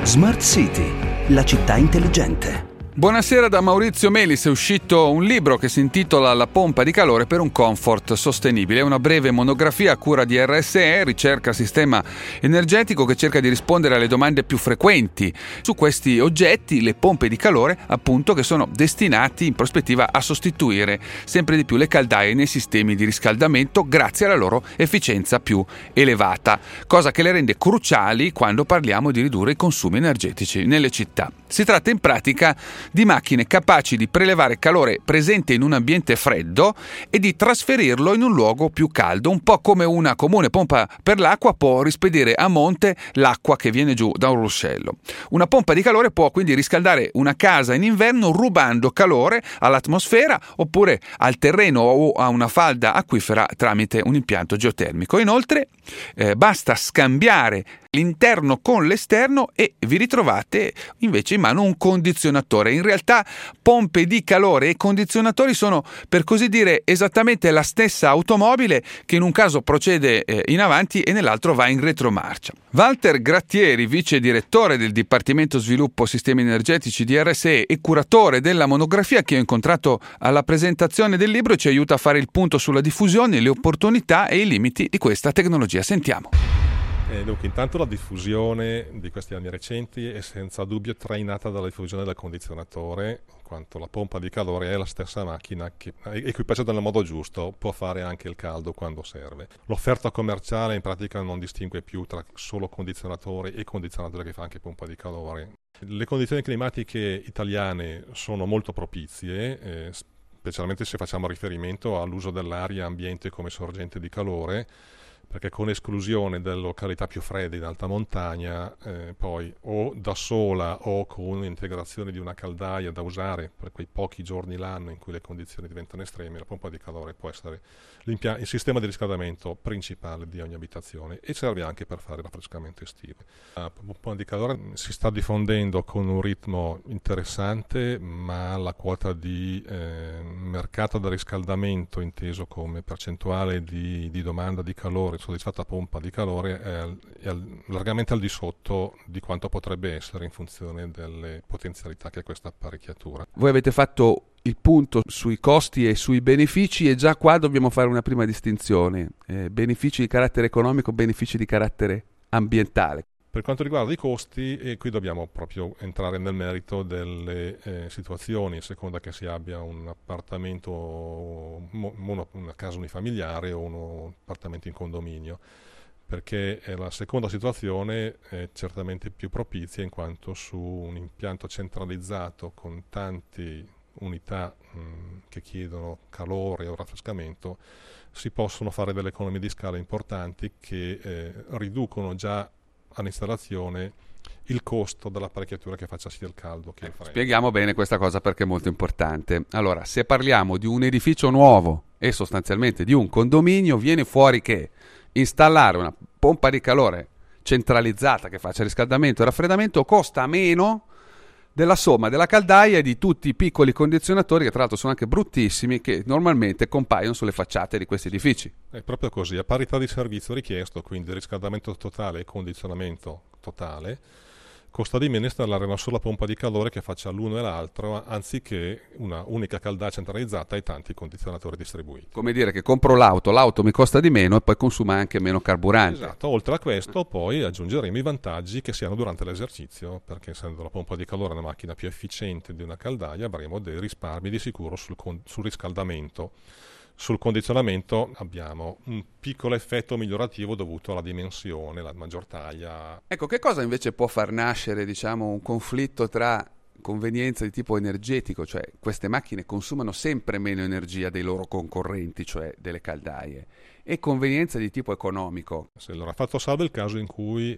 Smart City, la città intelligente. Buonasera da Maurizio Melis, è uscito un libro che si intitola La pompa di calore per un comfort sostenibile. È una breve monografia a cura di RSE, ricerca sistema energetico, che cerca di rispondere alle domande più frequenti su questi oggetti, le pompe di calore, appunto, che sono destinati in prospettiva a sostituire sempre di più le caldaie nei sistemi di riscaldamento grazie alla loro efficienza più elevata, cosa che le rende cruciali quando parliamo di ridurre i consumi energetici nelle città. Si tratta in pratica di macchine capaci di prelevare calore presente in un ambiente freddo e di trasferirlo in un luogo più caldo, un po' come una comune pompa per l'acqua può rispedire a monte l'acqua che viene giù da un ruscello. Una pompa di calore può quindi riscaldare una casa in inverno rubando calore all'atmosfera oppure al terreno o a una falda acquifera tramite un impianto geotermico. Inoltre basta scambiare l'interno con l'esterno e vi ritrovate invece in mano un condizionatore. In realtà pompe di calore e condizionatori sono, per così dire, esattamente la stessa automobile che in un caso procede in avanti e nell'altro va in retromarcia. Walter Grattieri, vice direttore del Dipartimento Sviluppo Sistemi Energetici di RSE e curatore della monografia che ho incontrato alla presentazione del libro, ci aiuta a fare il punto sulla diffusione, le opportunità e i limiti di questa tecnologia. Sentiamo. Dunque, intanto la diffusione di questi anni recenti è senza dubbio trainata dalla diffusione del condizionatore, in quanto la pompa di calore è la stessa macchina che, equipaggiata nel modo giusto, può fare anche il caldo quando serve. L'offerta commerciale in pratica non distingue più tra solo condizionatore e condizionatore che fa anche pompa di calore. Le condizioni climatiche italiane sono molto propizie, specialmente se facciamo riferimento all'uso dell'aria ambiente come sorgente di calore, perché con esclusione delle località più fredde in alta montagna, poi o da sola o con l'integrazione di una caldaia da usare per quei pochi giorni l'anno in cui le condizioni diventano estreme, la pompa di calore può essere il sistema di riscaldamento principale di ogni abitazione e serve anche per fare raffrescamento estivo. La pompa di calore si sta diffondendo con un ritmo interessante, ma la quota di mercato da riscaldamento, inteso come percentuale di domanda di calore soddisfatta a pompa di calore, è largamente al di sotto di quanto potrebbe essere in funzione delle potenzialità che ha questa apparecchiatura. Voi avete fatto il punto sui costi e sui benefici e già qua dobbiamo fare una prima distinzione, benefici di carattere economico, benefici di carattere ambientale. Per quanto riguarda i costi, e qui dobbiamo proprio entrare nel merito delle situazioni, a seconda che si abbia un appartamento, una casa unifamiliare o un appartamento in condominio, perché la seconda situazione è certamente più propizia in quanto su un impianto centralizzato con tante unità che chiedono calore o raffrescamento si possono fare delle economie di scala importanti che riducono già all'installazione il costo dell'apparecchiatura che faccia sia il caldo che il freddo. Spieghiamo bene questa cosa perché è molto importante. Allora, se parliamo di un edificio nuovo e sostanzialmente di un condominio, viene fuori che installare una pompa di calore centralizzata che faccia riscaldamento e raffreddamento costa meno della somma della caldaia e di tutti i piccoli condizionatori che tra l'altro sono anche bruttissimi che normalmente compaiono sulle facciate di questi edifici. È proprio così, a parità di servizio richiesto, quindi riscaldamento totale e condizionamento totale, costa di meno installare una sola pompa di calore che faccia l'uno e l'altro anziché una unica caldaia centralizzata e tanti condizionatori distribuiti. Come dire che compro l'auto mi costa di meno e poi consuma anche meno carburante. Esatto, oltre a questo poi aggiungeremo i vantaggi che si hanno durante l'esercizio, perché essendo la pompa di calore una macchina più efficiente di una caldaia avremo dei risparmi di sicuro sul riscaldamento. Sul condizionamento abbiamo un piccolo effetto migliorativo dovuto alla dimensione, la maggior taglia. Ecco, che cosa invece può far nascere, diciamo, un conflitto tra convenienza di tipo energetico, cioè queste macchine consumano sempre meno energia dei loro concorrenti, cioè delle caldaie, e convenienza di tipo economico? Allora, fatto salvo il caso in cui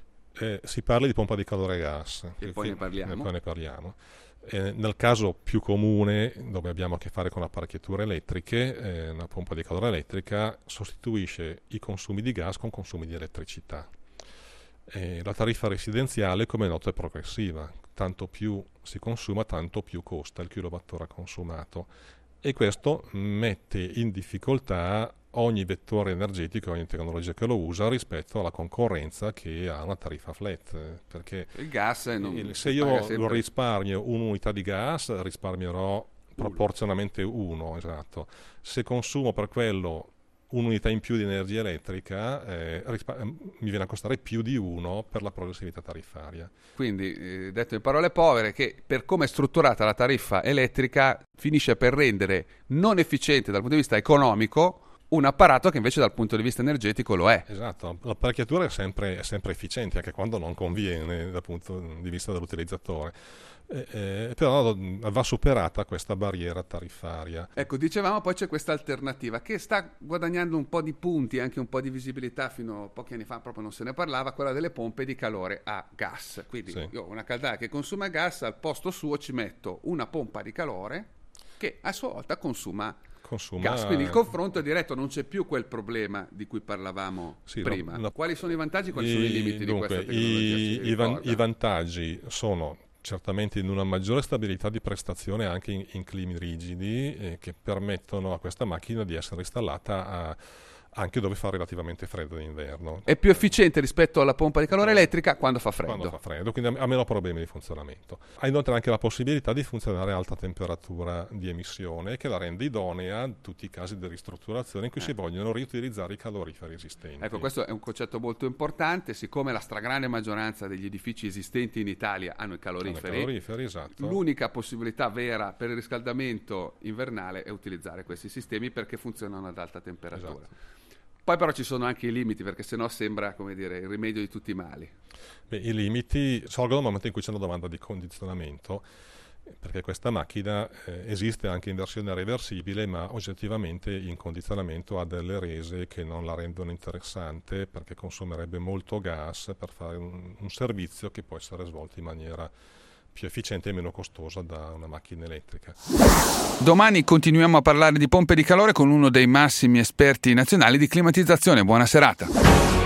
si parli di pompa di calore a gas. E poi ne parliamo. Nel caso più comune, dove abbiamo a che fare con apparecchiature elettriche, una pompa di calore elettrica sostituisce i consumi di gas con consumi di elettricità. La tariffa residenziale, come è noto, è progressiva. Tanto più si consuma, tanto più costa il kilowattora consumato. E questo mette in difficoltà ogni vettore energetico, ogni tecnologia che lo usa rispetto alla concorrenza che ha una tariffa flat, perché il gas se io risparmio un'unità di gas risparmierò proporzionalmente uno, esatto. Se consumo per quello un'unità in più di energia elettrica mi viene a costare più di uno per la progressività tariffaria. Quindi, detto in parole povere, che per come è strutturata la tariffa elettrica finisce per rendere non efficiente dal punto di vista economico un apparato che invece dal punto di vista energetico lo è. Esatto, l'apparecchiatura è sempre efficiente anche quando non conviene dal punto di vista dell'utilizzatore. Però va superata questa barriera tariffaria. Ecco, dicevamo poi c'è questa alternativa che sta guadagnando un po' di punti, anche un po' di visibilità, fino a pochi anni fa proprio non se ne parlava, quella delle pompe di calore a gas. Quindi io ho una caldaia che consuma gas, al posto suo ci metto una pompa di calore che a sua volta consuma gas, quindi il confronto è diretto, non c'è più quel problema di cui parlavamo prima. Quali sono i vantaggi, quali sono i limiti di questa tecnologia? I vantaggi sono certamente in una maggiore stabilità di prestazione anche in climi rigidi che permettono a questa macchina di essere installata anche dove fa relativamente freddo in inverno. È più efficiente rispetto alla pompa di calore elettrica quando fa freddo. Quando fa freddo, quindi ha meno problemi di funzionamento. Ha inoltre anche la possibilità di funzionare a alta temperatura di emissione, che la rende idonea in tutti i casi di ristrutturazione in cui si vogliono riutilizzare i caloriferi esistenti. Ecco, questo è un concetto molto importante, siccome la stragrande maggioranza degli edifici esistenti in Italia hanno i caloriferi, esatto. L'unica possibilità vera per il riscaldamento invernale è utilizzare questi sistemi perché funzionano ad alta temperatura. Esatto. Poi però ci sono anche i limiti, perché sennò sembra, come dire, il rimedio di tutti i mali. I limiti sorgono nel momento in cui c'è una domanda di condizionamento, perché questa macchina esiste anche in versione reversibile, ma oggettivamente in condizionamento ha delle rese che non la rendono interessante, perché consumerebbe molto gas per fare un servizio che può essere svolto in maniera più efficiente e meno costosa da una macchina elettrica. Domani continuiamo a parlare di pompe di calore con uno dei massimi esperti nazionali di climatizzazione. Buona serata.